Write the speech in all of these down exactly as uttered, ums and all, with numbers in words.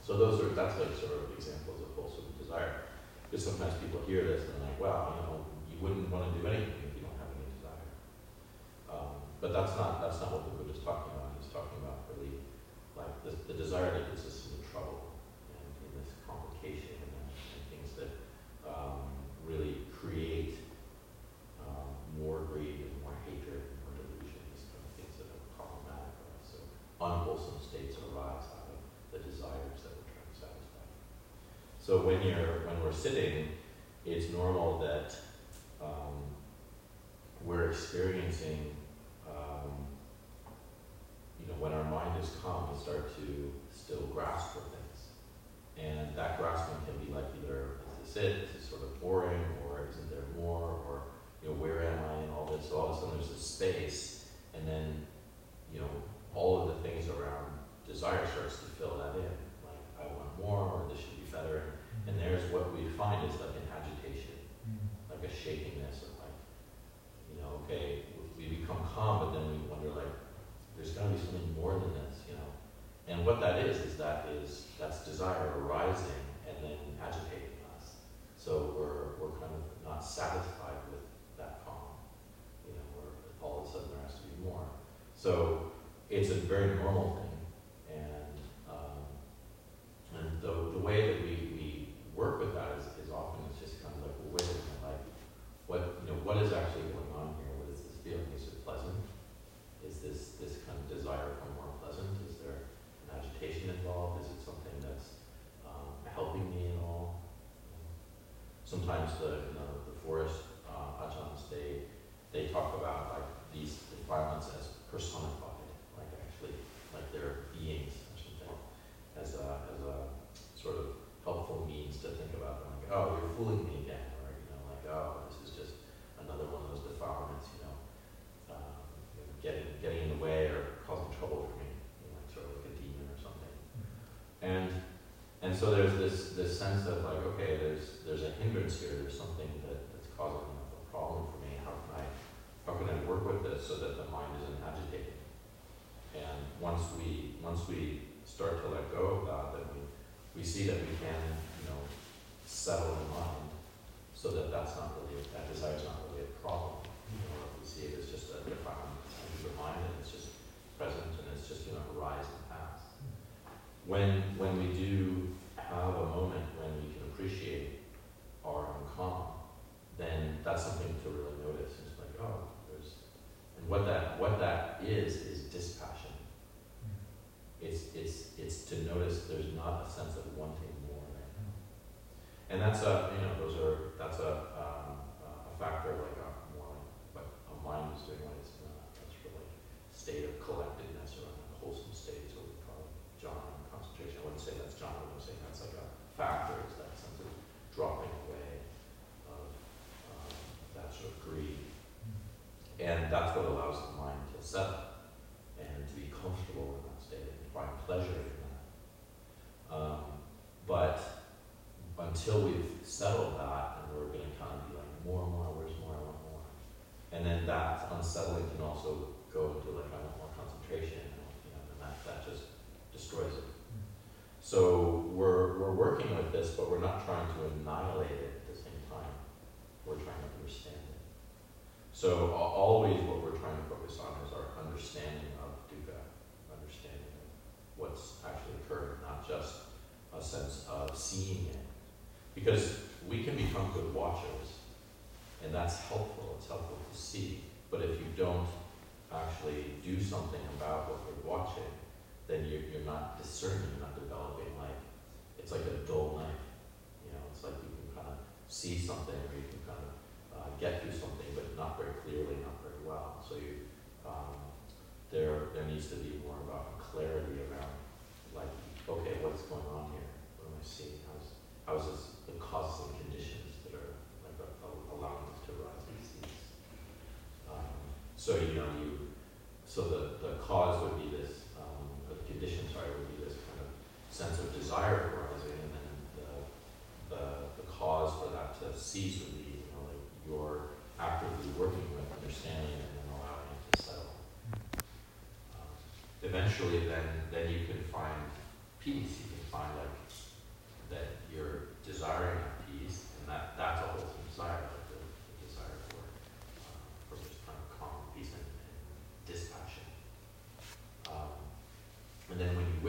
So those are, that's like sort of examples of wholesome desire. Because sometimes people hear this and they're like, wow, you know, you wouldn't want to do anything if you don't have any desire. Um, but that's not that's not what the Buddha's talking about. He's talking about really like the, the desire that gets us into trouble and in this complication and, and things that um, really create um, more greed and more hatred and more delusion, these kind of things that are problematic for us. So unwholesome states arise out of the desires that we're trying to satisfy. So when you're when we're sitting, it's normal that um, we're experiencing, um, you know, when our mind is calm, we start to still grasp for things, and that grasping can be like either is this it, is this sort of boring, or isn't there more, or you know, where am I in all this? So all of a sudden there's a space, and then you know all of the things around desire starts to fill that in. Like I want more, or this should be better. And there's what we find is like an agitation, like a shakiness of like, you know, okay, we become calm, but then we wonder like, there's got to be something more than this, you know. And what that is, is that is, that's desire arising and then agitating us. So we're, we're kind of not satisfied with that calm, you know, where all of a sudden there has to be more. So it's a very normal thing. And, um, and the, the way that we, we work with that is, is often it's just kind of like, well, wait a minute, like, what, you know, what is actually going on here? What is this feeling? Is it pleasant? Is this, this kind of desire for more pleasant? Is there an agitation involved? Is it something that's um, helping me at all? Sometimes the, you know, the forest uh, ajahns, they, they talk about like these environments as personified, like actually, like they're beings or something, as a, as a sort of helpful means to think about them, like, oh, you're fooling me again, or, you know, like, oh, this is just another one of those defilements, you know, um, getting getting in the way or causing trouble for me, you know, like sort of like a demon or something. And and so there's this this sense of like, okay, there's there's a hindrance here, there's something that, that's causing a problem for me. How can I how can I work with this so that the mind isn't agitated? And once we once we start to let go of that, then we we see that we can, you know, settle the mind so that that's not really, that desire is not really a problem. You know, we see it as just a defilement of the mind, and it's just present, and it's just going to arise and pass. When, when we do have a moment when we can appreciate our own calm, then that's something to really notice. It's like, oh, there's, and what that, what that is, is dispassion. It's, it's, it's to notice there's not a sense of wanting more right now. And that's a, you know, those are, that's a, um, a factor like a, more like what a mind is doing when it's not. That's for like state of collectedness or a wholesome state, so we call it jhana and concentration. I wouldn't say that's jhana, I'm saying that's like a factor, is that sense of dropping away of um, that sort of greed. And that's what allows the mind to settle and to be comfortable in that state and find pleasure in that. Um, but until we've settled that, and we're going to kind of be like, more, more, where's more, I want more. And then that unsettling can also go into like, I want more concentration, and, you know, and that, that just destroys it. Mm-hmm. So we're, we're working with this, but we're not trying to annihilate it at the same time. We're trying to understand it. So always what we're trying to focus on is our understanding of dukkha, understanding of what's actually occurring, not just a sense of seeing it. Because we can become good watchers, and that's helpful, it's helpful to see. But if you don't actually do something about what you're watching, then you're, you're not discerning, you're not developing like, it's like a dull knife. You know, it's like you can kind of see something, or you can kind of uh, get through something, but not very clearly, not very well. So you, um, there, there needs to be more about clarity around, like, okay, what's going on here? What am I seeing? How's, how's this, the causes and conditions that are like allowing this to arise and cease? Um, so you know, you, so the, the cause would be this, um, the condition, sorry, would be this kind of sense of desire arising, and then the, the, the cause for that to cease would be, you know, like you're actively working with understanding and then allowing it to settle. Um, eventually, then, then you can find peace. You can find like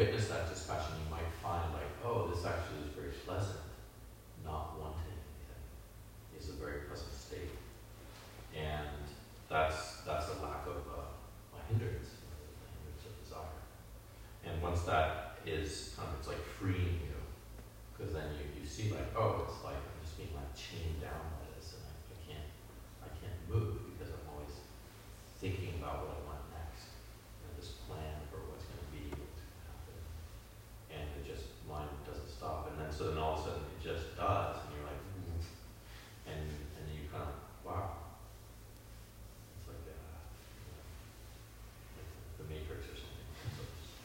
witness that dispassion, you might find like, oh, this actually is very pleasant. Not wanting anything is a very pleasant state, and that's that's a lack of uh, a hindrance, a hindrance of desire. And once that is kind of, it's like freeing you, because then you, you see like, oh, it's like I'm just being like chained down by this, and I, I can't I can't move because I'm always thinking about what I want next, and this plan for what's going to be, what's going to happen, and it just mind doesn't stop, and then so then all of a sudden it just does, and you're like, mm-hmm. and and then you kind of wow, it's like, uh, you know, like the Matrix or something. So it's just,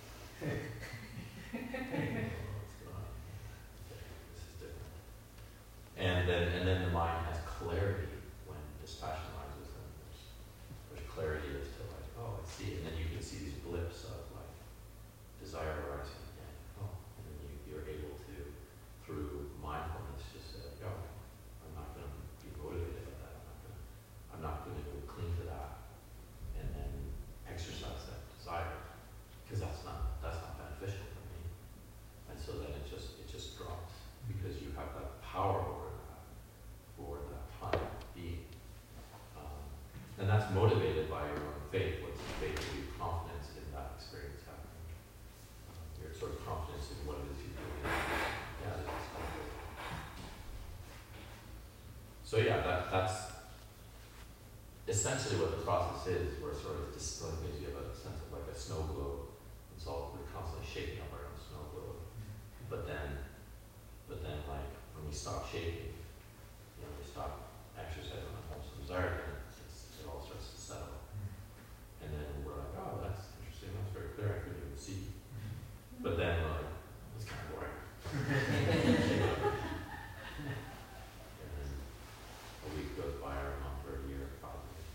And then, and then the mind has clarity when dispassion rises, and there's, there's clarity as to like, oh, I see, and then you can see these blips of like desire arising again. Oh, and then you, you're able to, through mindfulness, just say, like, oh, I'm not going to be motivated by that. I'm not going to, I'm not going to go cling to that, and then exercise that desire, because that's not that's not beneficial for me. And so then it just it just drops because you have that power over that for that time being. Um, and that's motivated by your own faith. What's the faith? Your confidence in that experience happening. Um, your sort of confidence in what it is you're doing. Yeah, it's kind of good. So yeah, that that's essentially what the process is, where sort of distilling gives you a sense of like a snow globe. It's all, we're constantly shaking up our own snow globe. But then, but then like, when we stop shaking, you know, we stop exercising on wholesome desire, and it's, it all starts to settle. And then we're like, oh, that's interesting, that's very clear, I couldn't even see. But then we're like, it's kind of boring. And then a week goes by, or a month, or a year, five years.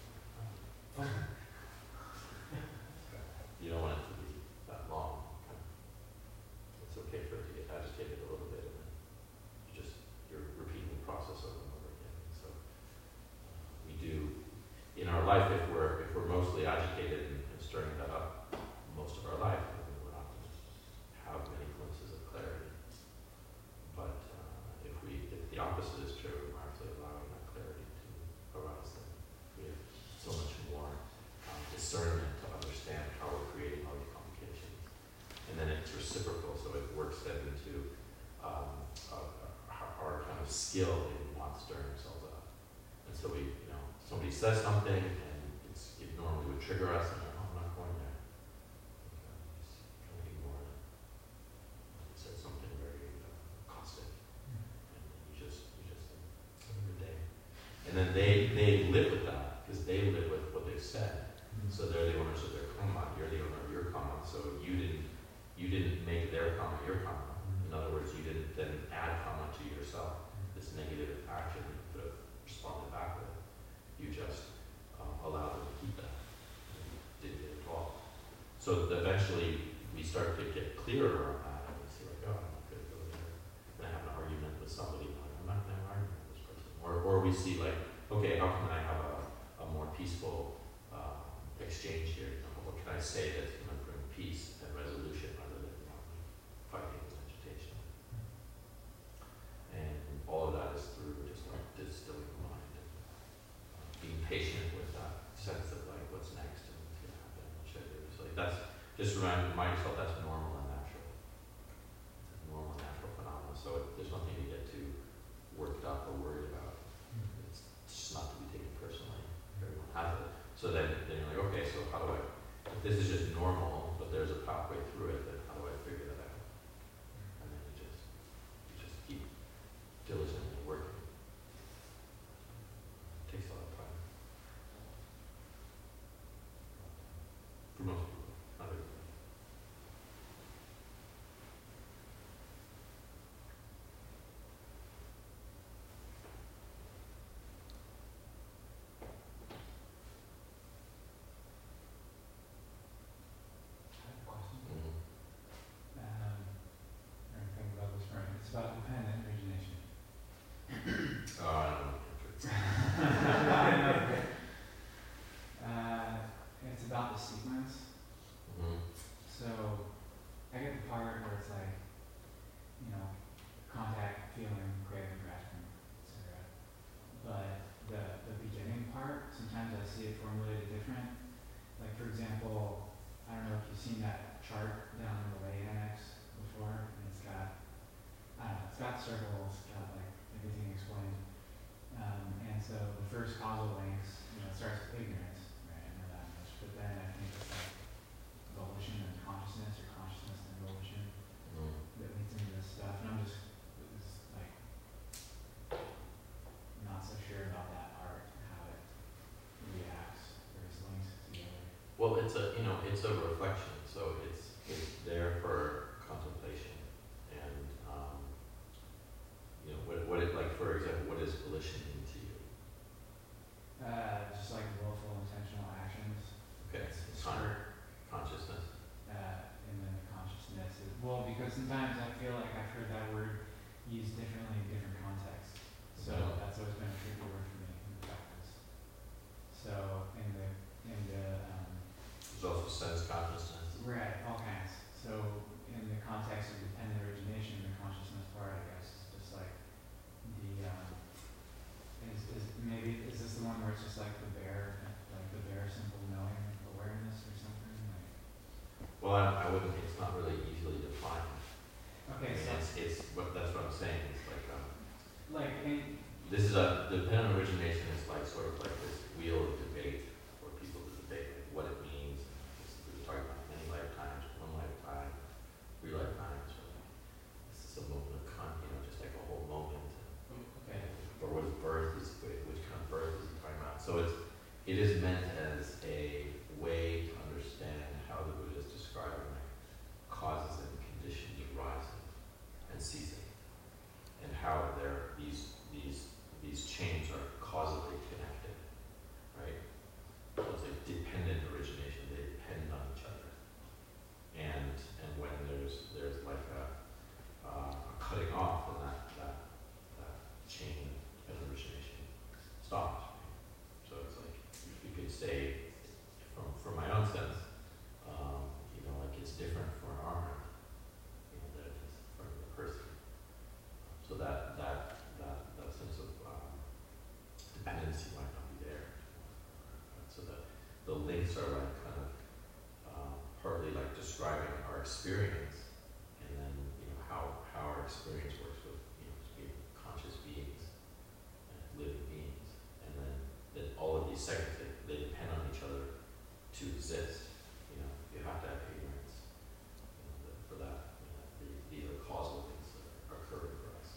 You don't want it to be that long. It's okay for it to get agitated a little bit, and then you just, you're repeating the process over and over again. So uh, we do, in our life, if we're if we're mostly agitated and, and stirring that up most of our life, I mean, we're not going to have many glimpses of clarity. But uh, if we, if the opposite is true, we're actually allowing that clarity to arise, then we have so much more um, discernment to understand how we're creating all these complications. And then it's reciprocal, so it works then into um, uh, our, our kind of skill in not stirring ourselves up. And so we, you know, somebody says something, and it's, it normally would trigger us, and we're, oh, I'm not going there. Okay, just kind of ignore it. It said something very uh, caustic, and you just, you just think, have a good day. And then they, they live with that, because they live with what they've said. So they're the owners of their karma, you're the owner of your karma, so you didn't you didn't make their karma your karma. In other words, you didn't then add karma to yourself, this negative action you could have responded back with. You just um, allowed them to keep that. You didn't get involved. So eventually we start to get clearer on that, and we see like, oh, I'm not going to go there. I'm going to have an argument with somebody, like, I'm not going to have an argument with this person. Or, or we see like, okay, how can I have a, a more peaceful uh, exchange here? You know, what can I say that's going to bring peace and resolution rather than, you know, fighting and agitation? And all of that is through just like distilling the mind and uh, being patient with that sense of like what's next and what's going to happen and what should I do. So like that's just remind, remind yourself that's normal and natural. It's a normal and natural phenomenon. So it, there's nothing to get too worked up or worried about. It's just not to be taken personally. Everyone has it. So then, then you're like, okay, so how do I, if this is just normal, but there's a pathway through it, then how do I figure that out? And then you just, you just keep diligently working. It takes a lot of time. For most people, not everybody. circles, got like everything explained. Um, and so the first causal links, you know, it starts with ignorance, right? I know that much. But then I think it's like volition and consciousness, or consciousness and volition, Mm. that leads into this stuff. And I'm just, just like not so sure about that part, how it reacts or is linked together. Well, it's a, you know, it's a reflection, so it's, it's there for contemplation. And, um, you know, what, what it, like, for example, what does volition mean to you? Uh, just like willful, intentional actions. Okay, It's it's for, con- consciousness. uh, and then the consciousness is, well, because sometimes I feel like I've heard that word used differently in different contexts. So Mhm. that's always been a tricky word for me in practice. So in the, in the, um, There's also sense consciousness. right, all kinds. So in the context of dependent origination, the consciousness part, I guess, is just like the, um, is, is maybe, is this the one where it's just like the bare, like the bare simple knowing awareness or something? Like, Well, I, I wouldn't, it's not really easily defined. okay, so It's, it's, what, that's what I'm saying, it's like, um, like, in, this is a, dependent origination is like, sort of like this wheel of debate, for people to debate like what it means. This is, we're talking about many lifetimes, one lifetime, three lifetimes, or like, this is a moment of con, you know, just like a whole moment. okay, Or what is birth, is, which kind of birth is he talking about? So it's, it is meant as a way to understand how the Buddha is describing like causes and conditions arising and ceasing, and how there these these these chains are causally connected, right? So it's like dependent origination; they depend on each other, and and when there's there's like a, uh, a cutting off, then that that that chain of origination stops. So it's like you could say, from from my own sense, um, you know, like it's different for an armor, you know, than it is for a person. So that that that that sense of um, dependency might not be there. So the the links are like kind of um, partly like describing our experience, and then you know how how our experience works with you know being conscious beings and living beings, and then that all of these segments they, they depend on each other to exist. You know, you have to have ignorance you know, that, for that. You know, the, these are causal things that are occurring for us.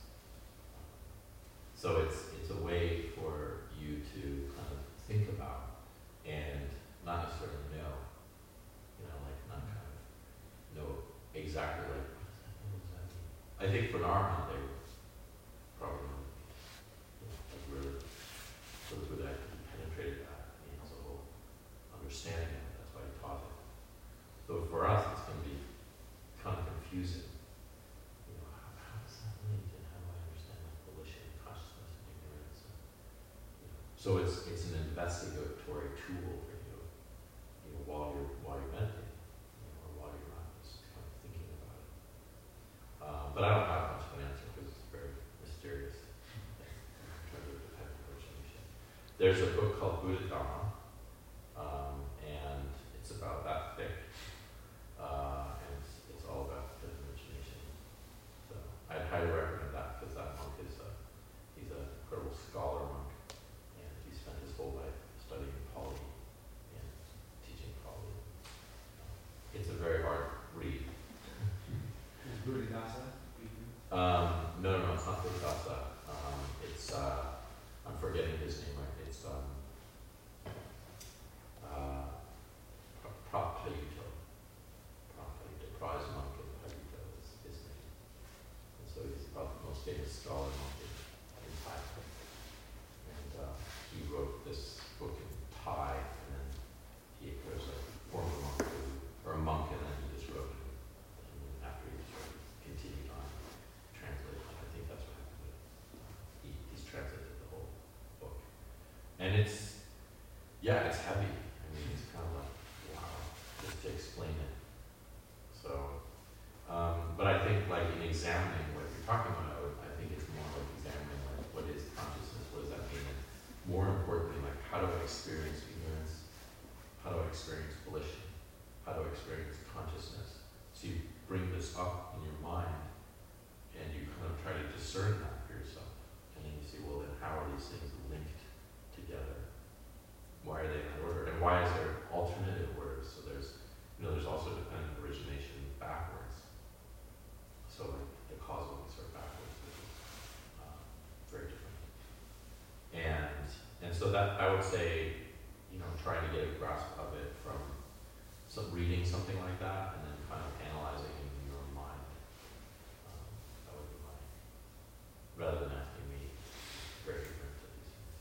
So it's it's a way for you to kind of think about and not necessarily know. You know, like not kind of know exactly like what does that mean? What does that mean? I think for an arahant they would probably know, you know, like really so the Buddha actually penetrated that. He has a whole understanding of it. That's why he taught it. So for us, it's going to be kind of confusing. You know, how, how does that link, and how do I understand like volition, consciousness, and ignorance? And, you know, so it's it's an investigatory tool for you. You know, while you're while you're meditating, you know, or while you're not just kind of thinking about it. Um, but I don't have much of an answer because it's very mysterious. In terms of dependent origination. There's a book called Buddha Dharma, um, and it's about that thick, uh, and it's, it's all about dependent origination. So I'd highly recommend that because that monk is a, he's an incredible scholar monk, and he spent his whole life studying Pali and teaching Pali. It's a very hard read. is Buddhadasa? Um, no, no, no, it's not Buddhasa. Um, it's, uh, I'm forgetting his name right. It's, um, uh, Prapayuto. Prapayuto. Prize monk in Payuto is his name. And so he's about the most famous scholar monk in, in Thailand. And, uh, he wrote this book in Thai, and then he was a former monk, who, or a monk, and then he just wrote it. And then after he just wrote, he continued on. Translation. I think that's what happened with he, he's translated the whole book. And it's, yeah, it's heavy. I mean, it's kind of like, wow, just to explain it. So, um, but I think like in examining what you're talking about, I, would, I think it's more like examining like what is consciousness, what does that mean, and more importantly, like how do I experience ignorance, how do I experience volition, how do I experience consciousness. So you bring this up in your mind, and you kind of try to discern that for yourself. And then you see, well, then how are these things linked together? Why are they in order? And why is there alternative orders? So there's, you know, there's also dependent origination backwards. So like the causal links are backwards, which is uh, very different. And and so that, I would say, you know, trying to get a grasp of it from some reading something like that, and then kind of analyzing it in your own mind. Um, that would be my, rather than asking me very ignorant to these things.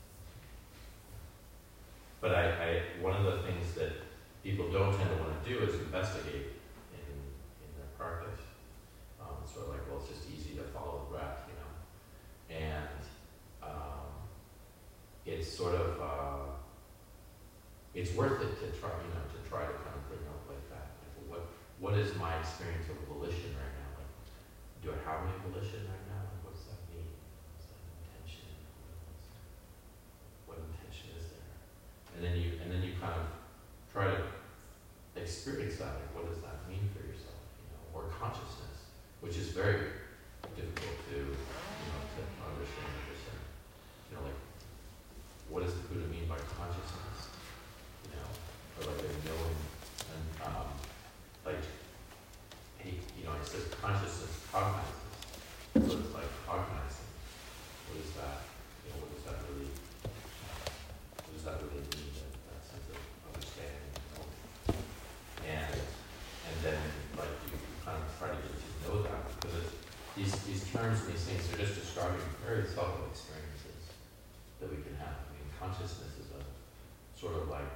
But I, I, one of the things that people don't tend to want to do is investigate in in their practice. Um, it's sort of like, well, it's just easy to follow the breath, you know, and um, it's sort of uh, it's worth it to try, you know, to try to kind of bring up like that. Like, well, what what is my experience of volition right now? Like, do I have any volition right now? Like, what does that mean? What's that intention? What intention is there? And then you and then you kind of try to experience that. Like, what does that mean for yourself? You know, or consciousness, which is very difficult to, you know, to understand and discern. You know, like, what does the Buddha mean by consciousness? You know, or like a knowing, and um, like, he, you know, it says consciousness cognizes. So it's like cognizing. What is that? You know, what does that really? What does that really mean? That, that sense of understanding, you know? And and then like you, you kind of try to get to know that, because it, these these terms and these things are just describing very subtle experiences that we can have. I mean, consciousness is a sort of like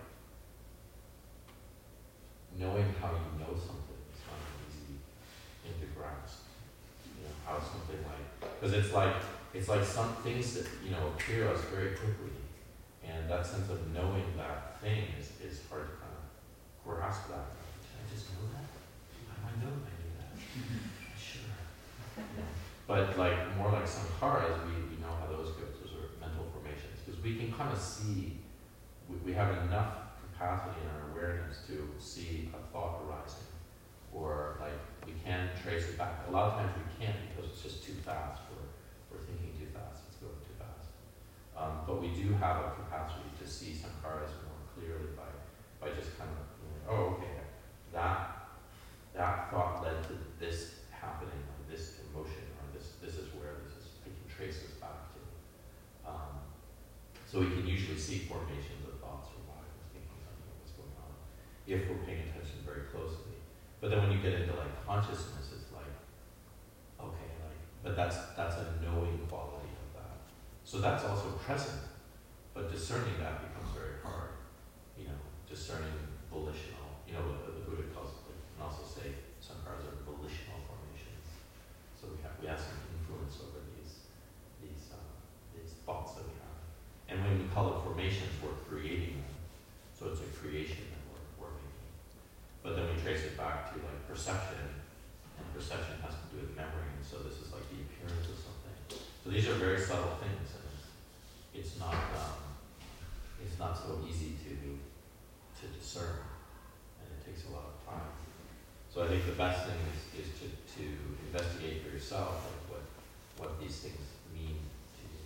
knowing how you know something. It's not an easy thing to grasp. You know, how something like, because it's like it's like some things that, you know, appear to us very quickly, and that sense of knowing that thing is, is hard to kind of grasp that. Did I just know that? How do I know I knew that? Sure. Yeah. But like more like sankharas, we, we know how those go. Those are mental formations, because we can kind of see, we, we have enough capacity in our awareness to see a thought arising, or like we can trace it back. A lot of times we can't because it's just too fast. We're, we're thinking too fast. It's going too fast. Um, but we do have a capacity to see sankharas more clearly by by just kind of, you know, oh, okay, that that thought led to this happening, or this emotion, or this this is where this is. I can trace this back to. Um, so we can usually see formations of thoughts, or why I was thinking something, what's going on, if we're paying attention very closely. But then when you get into like consciousness, it's like, okay, like, but that's that's a knowing quality of that. So that's also present, but discerning that becomes very hard. You know, discerning volitional. You know, the, the Buddha calls it, can also say sankharas are volitional formations. So we have we have some influence over these these uh, these thoughts that we have. And when we call it formations, we're creating them. So it's a creation that we're, we're making. But then we trace it back to like perception, and perception has to do with memory, and so this is like the appearance of something. So these are very subtle things, and it's, it's not um, it's not so easy to to discern, and it takes a lot of time. So I think the best thing is, is to, to investigate for yourself, like what what these things mean to you.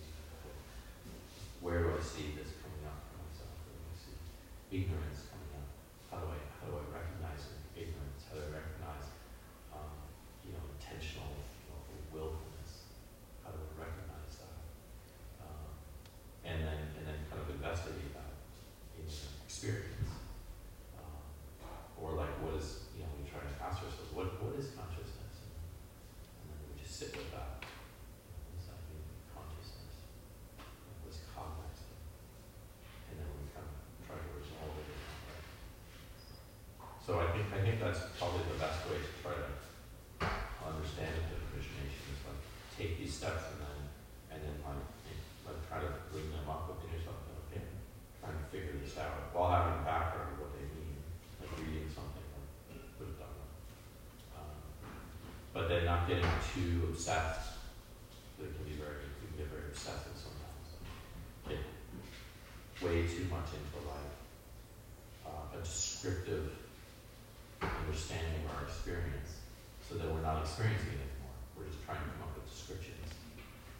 Where do I see this coming up for myself? Where do I see ignorance coming up? How do I how do I recognize ignorance? How do I recognize um, you know, intentional, you know, willfulness? How do I recognize that? Um, and then and then kind of investigate that in experience. Um, or like, what is, you know, we try to ask ourselves, what what is consciousness? And, and then we just sit with that. What does that mean, consciousness? What is cognizing? And then we kind of try to resolve it in that way. So I think I think that's probably the best way to try to understand the origination, is like take these steps and then and then like, like try to bring them up within yourself. Okay, trying to figure this out while having a background of what they mean, like reading something like Buddha Dhamma. Um, but then not getting too obsessed. It can be very, it can get very obsessive sometimes. Get way too much into like uh, a descriptive understanding of our experience, so that we're not experiencing it anymore. We're just trying to come up with descriptions.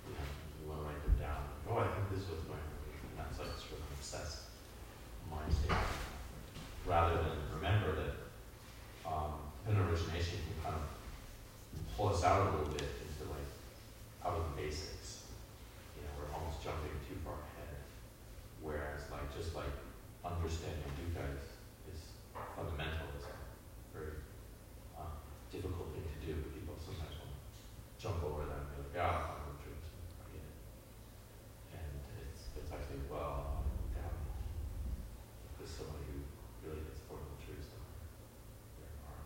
us out a little bit into like out of the basics. You know, we're almost jumping too far ahead. Whereas like just like understanding dukkha is, is fundamental. It's a very uh, difficult thing to do. People sometimes want to jump over that and be like, yeah, I'm going to forget it. And it's it's actually well, down. There's somebody who really gets four noble truths that there are.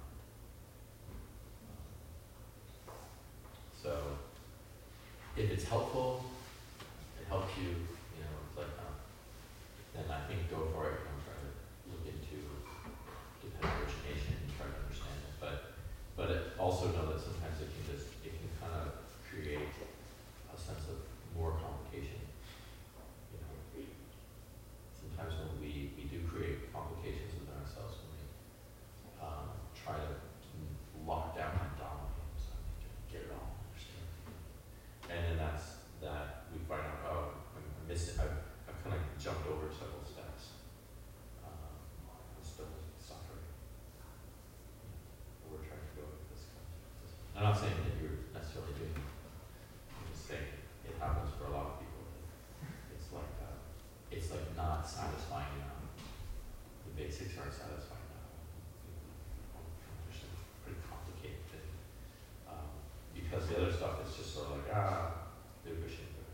So if it's helpful, it helps you, you know, it's like, uh, then I think go for it. You know, try to look into dependent origination and try to understand it. But but it also know that sometimes it can just it can kind of create a sense of more complication. You know, sometimes when we, we do create complications within ourselves when we um, try to lock down and dominate something to get it all understand. And then that's that we find out, oh, I'm, I'm missing, I've, I've kind of jumped over several steps. Um, I'm still suffering. But we're trying to go with this concept. I'm not saying that you're necessarily doing it. I'm just saying it happens for a lot of people. It's like, uh, it's like not satisfying enough. The basics aren't satisfying enough. There's some pretty complicated thing. Um, because the other stuff is just sort of like, ah, they're wishing for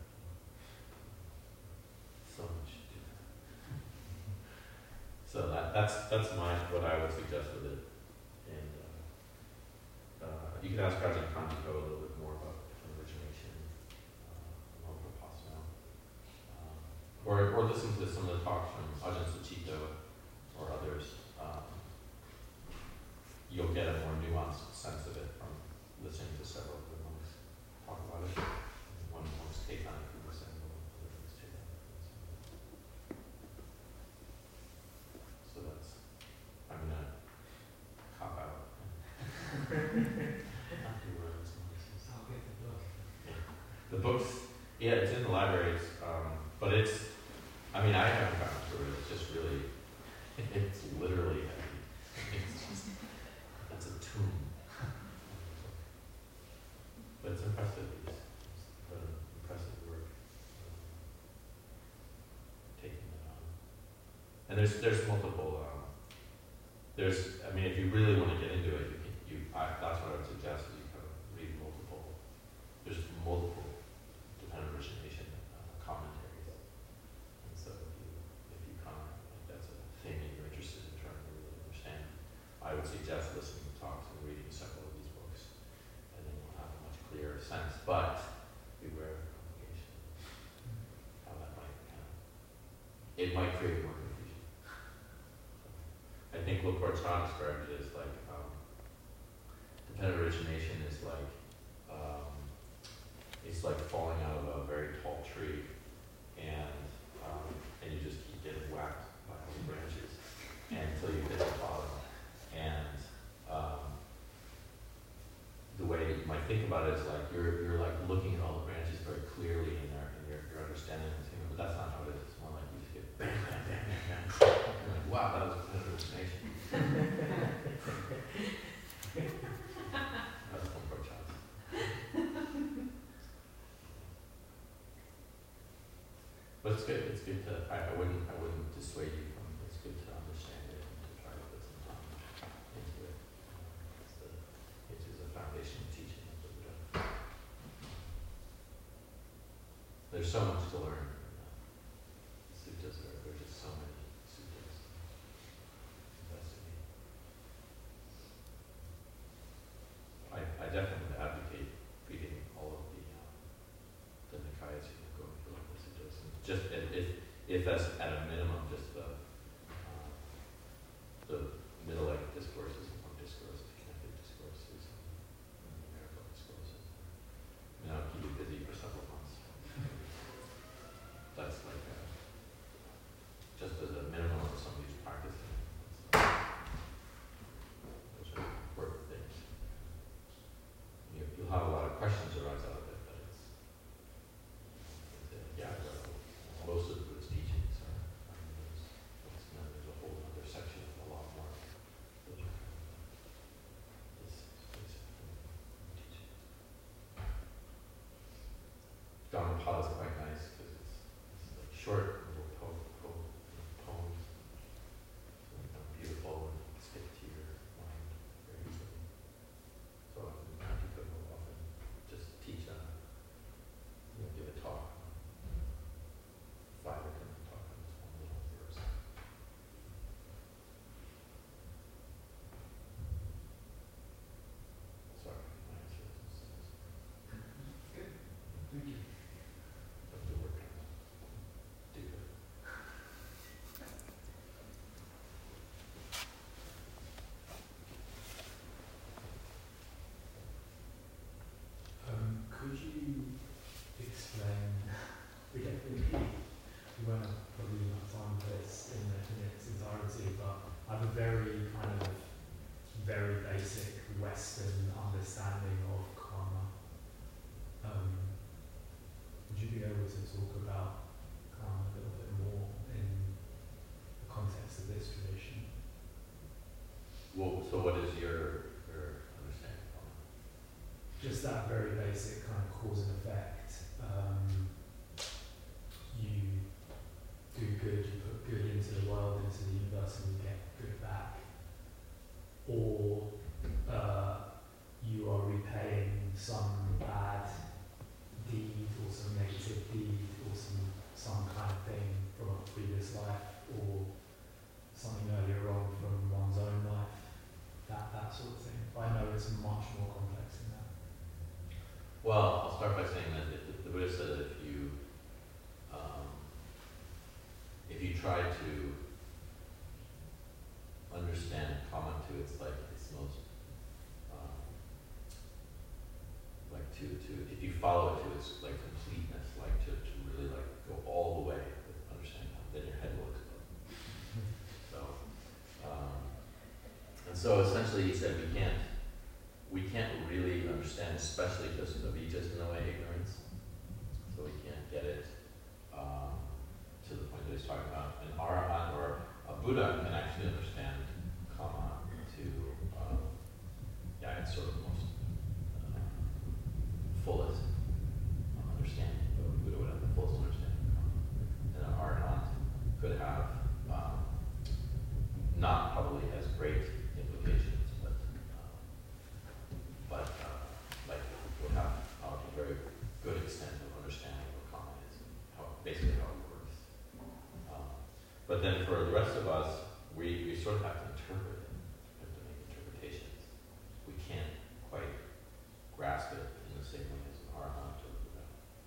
so much to do. So that, that's that's my what I would suggest with it. And uh, uh, you can ask Ajahn Kantiko a little bit more about origination, uh, Lopa Pasno. Um, or or listen to some of the talks from Ajahn Sucitto or others. Um, you'll get a more nuanced sense of it from listening to several of the monks talk about it. One monk's take on it from the same one, other monk's take on it from the same one. So that's, I'm gonna cop out. Not do words. I'll get the book. The books, yeah, it's in the libraries, um, but it's, I mean, I haven't gotten through it. It's just really, it's literally heavy. It's just, that's a tomb. But it's impressive. It's, it's an impressive work. Taking that on. And there's there's multiple. Um, there's, I mean, if you really want to get into it, you can. You, I, that's what I would suggest. Is you kind of read multiple. There's multiple dependent origination uh, commentaries. And so if you if you kind of like that's a thing that you're interested in trying to really understand, I would suggest listening to talks and reading several of these books, and then you'll have a much clearer sense. But beware of complication. How that might kind of it might create more confusion. I think Lopar Chan described it as like um, dependent origination is like um, it's like falling out of a very tall tree, and um, and you just keep getting whacked by all the branches until you hit the bottom. And um, the way that you might think about it is like you're you're like looking at all the branches very clearly, and you're and you're, you're understanding the thing, but that's not how it is. It's more like you just get bang, bang, bang, bang, bang. You're like, wow, that was a dependent origination. That's one for Chan. But it's good. It's good to. I, I wouldn't. I wouldn't dissuade you from. It's good to understand it and to try to put some time into it. It's the. It is a foundation teaching of the Buddha. There's so much to learn. The suttas are. There's just so many suttas. Investigate. I I definitely advocate reading all of the um, the Nikayas. You know, going through all the suttas. Just if, if that's at a minimum, just the uh, the middle like discourses, and one discourse, the connected discourses, and the miracle discourses. You know, keep you busy for several months. That's like a, just as a minimum of somebody's practicing. So, those are important things. You, you'll have a lot of questions arise out of it, but it's, it's uh, yeah. Well, most of the Buddhist teachings are Dhammapada is quite nice because it's, it's like short little po po poems, so, you know, beautiful and stick to your mind very easily. So I think people will often just teach them, you know, give a talk, five or ten minute talk on this one little verse. Sorry, my answer isn't so Good. Thank you. have to work on it. Do it. Um, could you explain, we definitely, we won't have probably enough time for this in, the, in its entirety, but I have a very kind of, very basic Western understanding of karma. Um, would you be able to talk about karma a little bit more in the context of this tradition? Well, so what is your, your understanding of it? Just that very basic kind of cause and effect. Um, you do good, you put good into the world, into the universe, and you get good back. Or uh, you are repaying some bad deed or some negative deed or some, some kind of thing from a previous life or something earlier on from one's own life, that, that sort of thing. But I know it's much more complex than that. Well, I'll start by saying that the, the Buddha said that if you, um, if you try to understand karma to its like its most, um, like to, to if you follow it to its like completeness, like to, to really like go all the way with understanding karma, then your head will explode. So, um, and so essentially he said we can't, we can't really understand, especially because of avijjas in the way ignorance. So we can't get it um, to the point that he's talking about. An arahant or a Buddha can actually understand karma to, um, yeah, it's sort of most uh, fullest uh, understanding. But a Buddha would have the fullest understanding of karma. And an arahant could have um, not probably as great implications, but uh, but uh, like would have uh, a very good extent of understanding what karma is, and how basically how it works. Um, but then for the rest of us, we, we sort of have to interpret it. We have to make interpretations. We can't quite grasp it in the same way as an arahant or Buddha.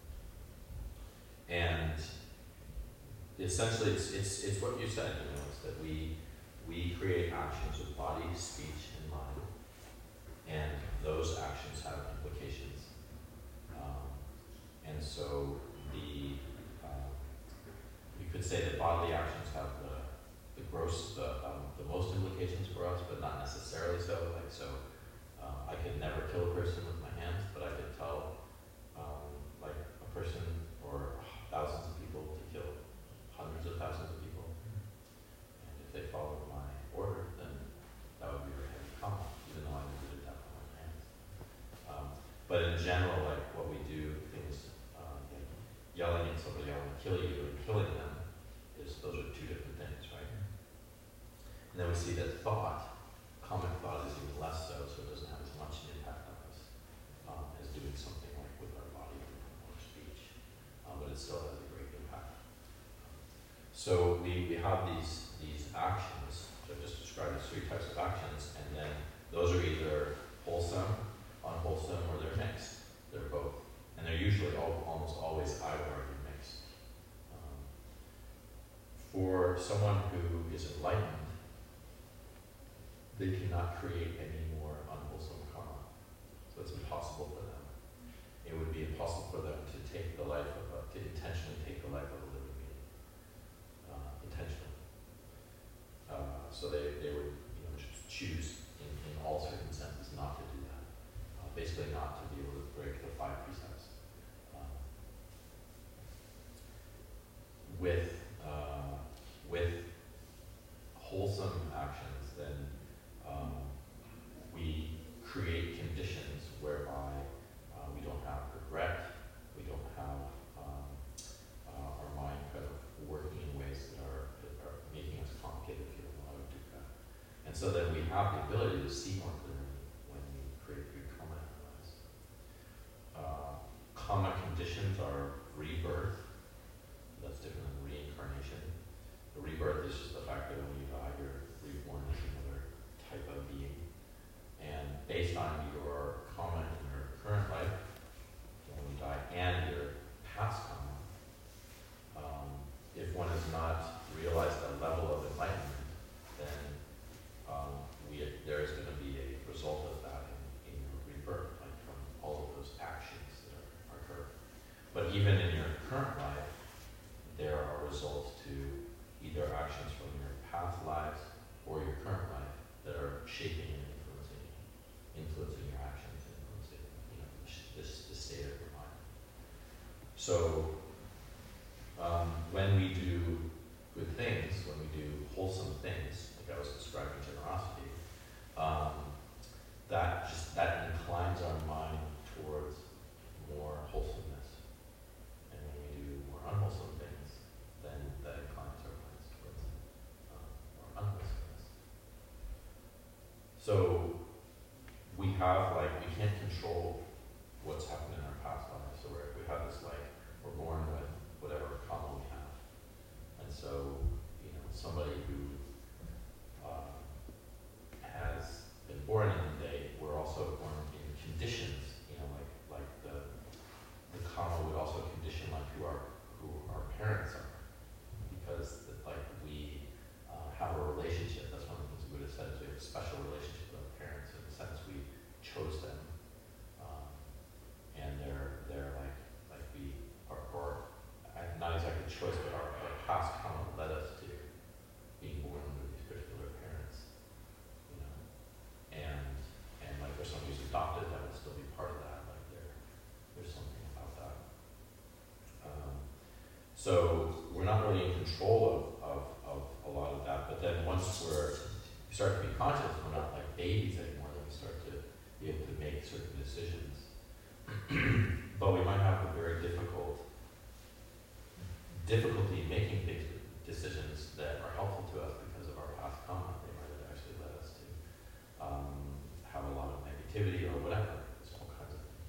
And essentially, it's, it's it's what you said. You know, it's that we we create actions with body, speech, and mind. And those actions have implications. Um, and so the, uh, you could say that bodily actions have the, the gross, the, um, the most implications for us, but not necessarily so. Like so, uh, I could never kill a person with my hands, but I could tell um, like a person or thousands of people to kill hundreds of thousands of people. And if they follow my order, then that would be very heavy karma, even though I never did that with my hands. Um, but in general, like what we do, things uh, like yelling at somebody, I want to kill you, and killing them, is those are two different things, right? And then we see that thought, common thought, is even less so, so it doesn't have as much an impact on us um, as doing something like with our body or speech, um, but it still has a great impact. So we, we have these these actions, which I've just described as three types of actions, and then those are either wholesome, unwholesome, or they're mixed. They're both. And they're usually all, almost always, I would argue, mixed. Um, for someone who is enlightened, they cannot create any more unwholesome karma. So it's impossible for them. It would be impossible for them to take the life of a, to intentionally take the life of a living being. Uh, intentionally. Uh, so they, they would you know, choose in, in all circumstances not to do that. Uh, basically not to be able to break the five precepts. Uh, with, uh, with wholesome actions, then um, we create conditions whereby have the ability to see more clearly when we create good karma in our lives. Uh, karma conditions are rebirth. That's different than reincarnation. The rebirth is just the fact that when you die, you're reborn as another type of being. And based on your karma in your current life, when you die, and your past karma, um, if one has not realized a level of enlightenment, then um, we, there is going to be a result of that in, in your rebirth, like from all of those actions that are, occur. But even in your current life, there are results to either actions from your past lives or your current life that are shaping and influencing you, influencing your actions, influencing, you know, this, this state of your mind. So um, when we do good things, when we do wholesome things, like I was describing generosity, um, that just that inclines our mind towards more wholesomeness. And when we do more unwholesome things, then that inclines our minds towards um, more unwholesomeness. So we have, like, we can't control what's happened in our past lives. So we're, we have this, like, we're born with whatever karma we have. And so, you know, somebody who uh, has been born in the day, we're also born in conditions, you know, like like the the karma would also condition like who our who our parents are, because like we uh, have a relationship. That's one of the things the Buddha said, is we have a special relationship with our parents in the sense we chose them, um, and they're they're like like we are, or not exactly choice, but our, our past karma led us to being born under these particular parents, you know, and and like there's somebody who's adopted, that would still be part of that. Like there, there's something about that. Um, so we're not really in control of, of of a lot of that. But then once we're we start to be conscious, we're not like babies anymore. Then we start to be able to make certain decisions. But we might have a very difficult difficulty in making big decisions that are helpful to us because of our past karma. They might have actually led us to um, have a lot of negativity or whatever. There's all kinds of things.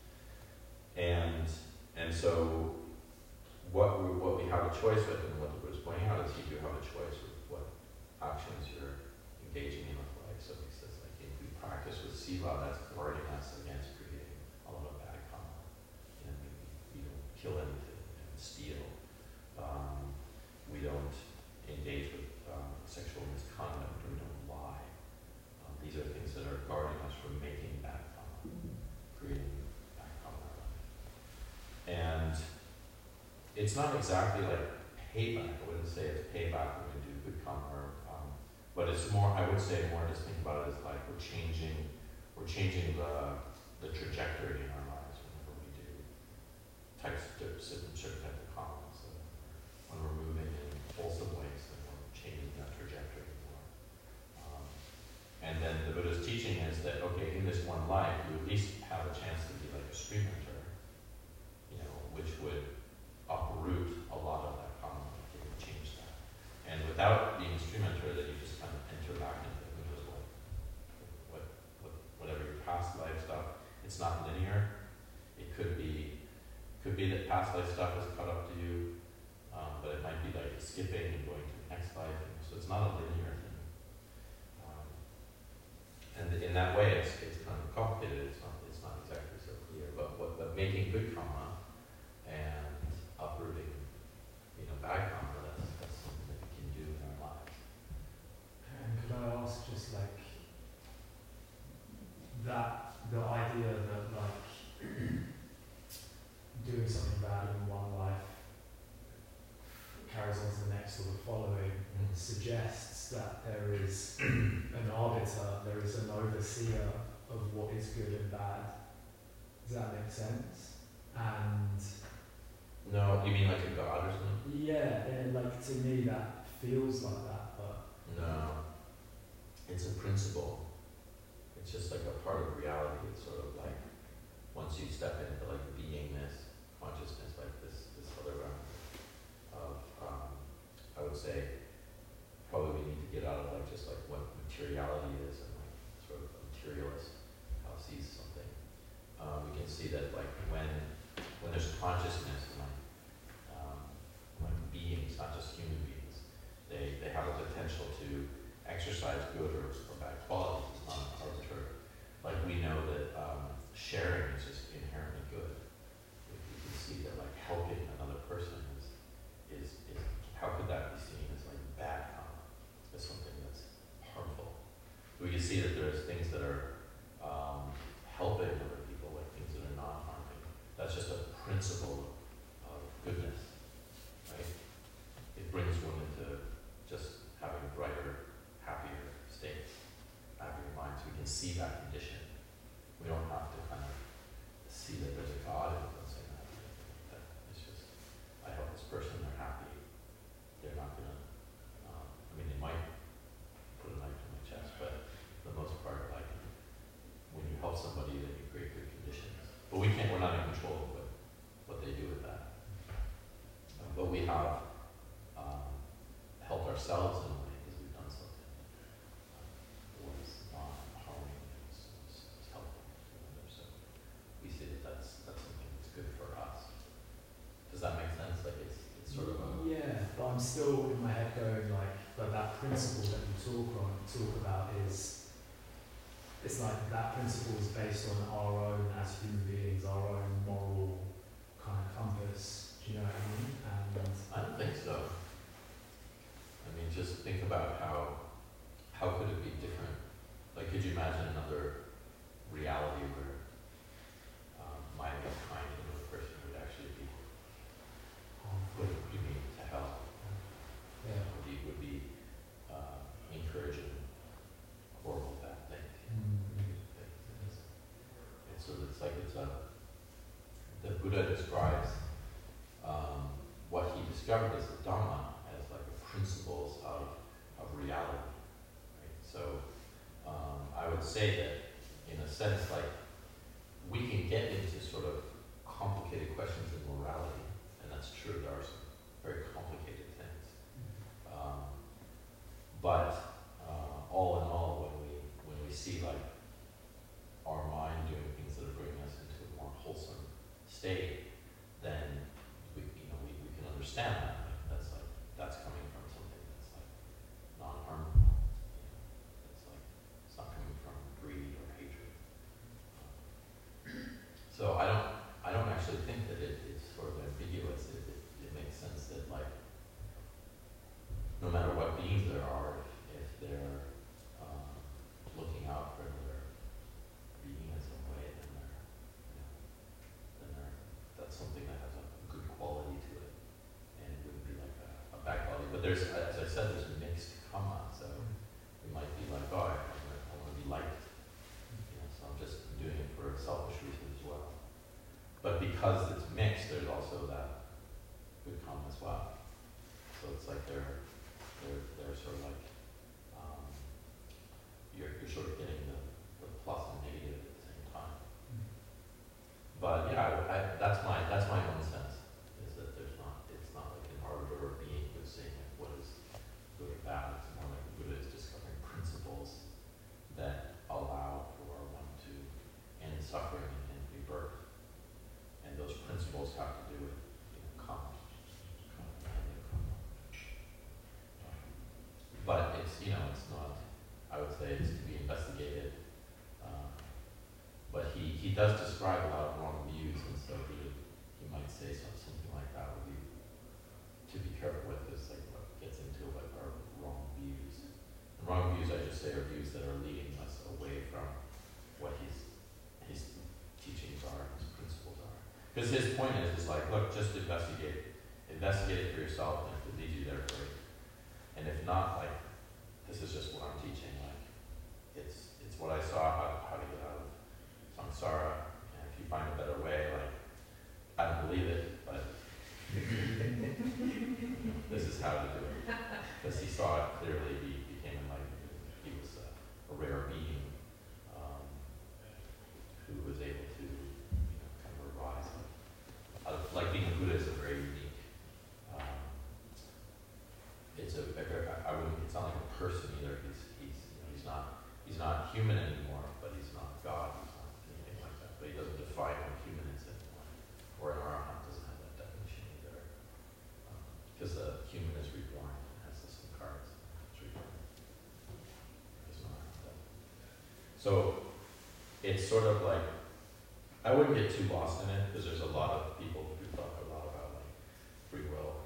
And and so what we, what we have a choice with, and what the Buddha is pointing out, is you do have a choice with what actions you're engaging in with life. So he says, like, if we practice with sila, that's guarding us against creating a lot of bad karma. You know, we, we don't kill anything and steal. Um, we don't engage with um, sexual misconduct, or we don't lie. Um, these are things that are guarding us from making bad karma, creating bad karma in our life. And it's not exactly like payback. I wouldn't say it's payback when we do good karma, or, um, but it's more, I would say more, just think about it as like we're changing, we're changing the the trajectory in our lives whenever we do types of certain certain types of karma. So when we're moving in wholesome ways, then we're changing that trajectory more. Um, and then the Buddha's teaching is that, okay, in this one life, you at least have a chance to be like a stream enter, you know, which would uproot a lot of that karma, if you change that. And without being a stream enter, then you just kind of enter back into who knows what, what, what, whatever your past life stuff. It's not linear. It could be, could be that past life stuff is caught up to you. Um, but it might be like skipping and going to the next life, and so it's not a linear thing. Um, and in that way, it's it's kind of complicated. It's not it's not exactly so clear. But what but making good karma and uprooting, you know, bad karma, that's that's something that we can do in our lives. And could I ask, just like that, the idea that like doing something bad in one life carries on to the next or the following, Mm. suggests that there is an arbiter, there is an overseer of what is good and bad. Does that make sense? And No, you mean like a god or something? yeah, and like to me that feels like that, but No, it's a principle. It's just like a part of reality. It's sort of like once you step into like beingness, consciousness, like this this other realm of, um, I would say, probably we need to get out of like just like what materiality is, see that condition. We don't have to kind of see that there's a God and say that. that. It's just, I help this person, they're happy. They're not gonna, um, I mean, they might put a knife to my chest, but for the most part, like, when you help somebody, then you create good conditions. But we can't, we're not in control of what, what they do with that. Um, but we have um, helped ourselves in a way because we've done something um, was not harming, it's, it's, it's helpful to others. So we see that that's, that's something that's good for us. Does that make sense? Like it's, it's sort of a... Yeah, but I'm still in my head going like, but that principle that you talk on, talk about is, it's like that principle is based on our own, as human beings, our own moral kind of compass. Do you know what I mean? And I don't think so. I mean, just think about how, how could it be different? Like, could you imagine another reality where um, my kind of a person would actually be, would, would be to hell? yeah. Would be, would be uh, encouraging horrible bad things. Mm. And so it's like it's a, the Buddha describes um, what he discovered as the Dhamma as like the principles of, of reality. Right? So um, I would say that in a sense, like we can get into sort of complicated questions in morality, and that's true, there are some very complicated things. Um, but uh, all in all, when we when we see like our mind doing things that are bringing us into a more wholesome state, then we you know we, we can understand that. Like, that's like that's coming from something that's like non-harmful. You know, it's like it's not coming from greed or hatred. So I don't I don't actually think that it, it's sort of ambiguous. It, it it makes sense that like no matter what beings there are, if, if they're um, looking out for another being in some way, then they're, you know, then they're, that's something that has a good quality to it, and it wouldn't be like a, a bad quality. But there's, as I said, there's mixed karma, so we might be like, oh, I, I want to be liked, you know, so I'm just doing it for selfish reasons as well. But because it's mixed, there's also that good karma as well. So it's like they're they're they're sort of like um, you're you're sort of getting the, the plus and negative at the same time. But yeah, I, I, that's my that's my own sense is that there's not it's not like an arbiter or being who's saying like what is good or bad. It's more like the Buddha is discovering principles that allow for one to end suffering and rebirth. And those principles have to do with you know, karma. But it's, you know, it's not, I would say it's to be investigated. Um, but he, he does describe a lot of wrong views, and so he would, he might say some, something like that would be, to be careful with is like what gets into like our wrong views. And wrong views, I just say, are views that are leading us away from what his, his teachings are, his principles are. Because his point is, is like, look, just investigate, investigate it for yourself, and if it leads you there, great. And if not, like, this is just what I'm teaching, like, it's it's what I saw, how, how to get out of samsara, and if you find a better way, like, I don't believe it, but this is how to do it. Because he saw it clearly, he became enlightened, he was a, a rare being um, who was able to, you know, kind of arise out of, like, being a Buddha is a very unique It's a, I wouldn't, it's not like a person either. He's, he's, you know, he's not, he's not human anymore, but he's not God. He's not anything like that. But he doesn't define what human is anymore. Or an arahant doesn't have that definition either. Because um, the human is reborn and has the sankharas. It's reborn. It's not that. So it's sort of like, I wouldn't get too lost in it because there's a lot of people who talk a lot about like free will.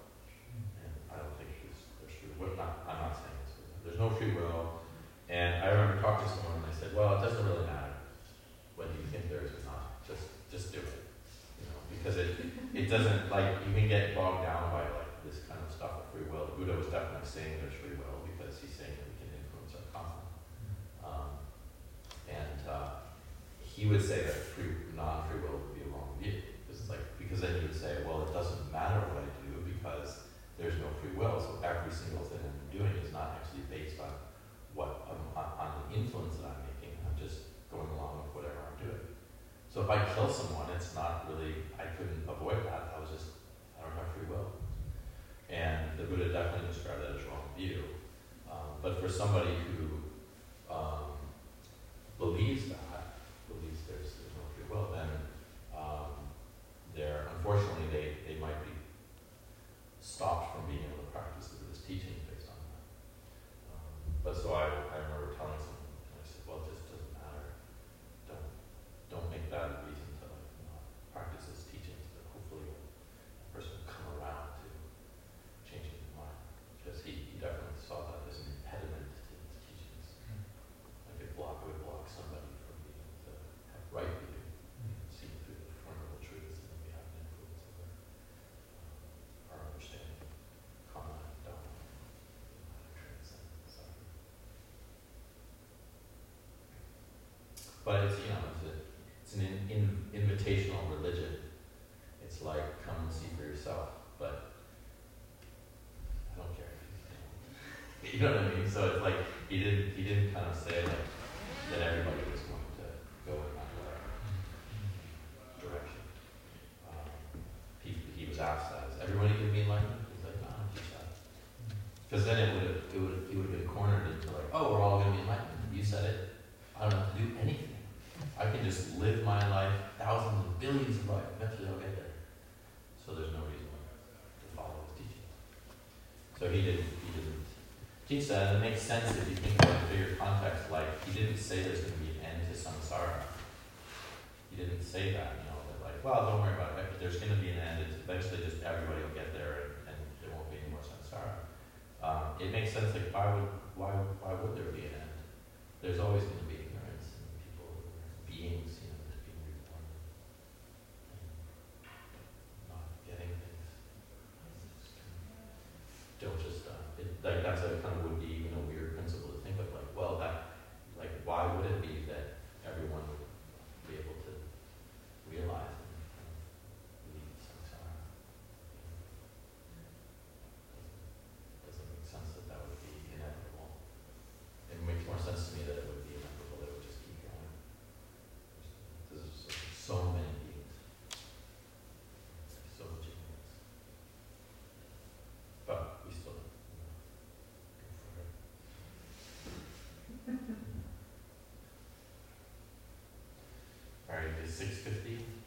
We're not, I'm not saying this. There's no free will. And I remember talking to someone and I said, well, it doesn't really matter whether you think there is or not. Just just do it. You know, because it it doesn't, like, you can get bogged down by like this kind of stuff of free will. The Buddha was definitely saying there's free will because he's saying that we can influence our karma. Um, and he would say that free, non-free will would be a wrong view. It's like, because then you would say, well, it doesn't matter what I do because there's no free will, so every single thing I'm doing is not actually based on what, um, on, on the influence that I'm making. I'm just going along with whatever I'm doing. So if I kill someone, it's not really, I couldn't avoid that. I was just, I don't have free will. And the Buddha definitely described that as wrong view. Um, but for somebody who um, believes that, believes there's, there's no free will, then um, they're, unfortunately, they, they might be stopped from being able to practice the Buddhist teaching based on that. Um, but so I, I remember telling someone, and I said, well, it just doesn't matter. Don't, don't make that a reason to like not practice his teachings, but hopefully a person will come around to changing their mind. Because he, he definitely saw that as an impediment to his teachings. Like it block, it would block somebody from being able to have right view, see through the formidable truths, and then we have an influence over um, our understanding of karma and dharma, and how to transcend suffering. But it's, you know, it's, a, it's an in, in, invitational religion. It's like, come and see for yourself, but I don't care. You know what I mean? So it's like, he didn't, he didn't kind of say like, that everybody was going to go in that direction. Um, he, he was asked that, is everybody going to be enlightened? He's like, no, I don't teach that. Because then it would have, it would, it would have been cornered into like, oh, we're all going to be enlightened. You said it. I don't have to do anything. I can just live my life, thousands and billions of lives. Eventually I'll get there. So there's no reason to follow his teaching. So he didn't, he didn't teach that, and it makes sense if you think about it in bigger context. Like, he didn't say there's going to be an end to samsara. He didn't say that, you know, that like, well, don't worry about it. There's going to be an end. It's eventually just everybody will get there, and, and there won't be any more samsara. Um, it makes sense. Like, why would why why would there be an end? There's always going to be ignorance and people, beings, you know, just being reborn and not getting things. Don't just uh, it, like that's a kind of would be, you know, weird principle to think of. Like, well, that like why would it be that everyone would be able to realize and kind of leave samsara? Doesn't, doesn't make sense that that would be inevitable. It makes more sense to me that it would be inevitable. It would just keep going. There's so, so many beings, so much ignorance, but we still, you know, go for it. All right, it's six fifty.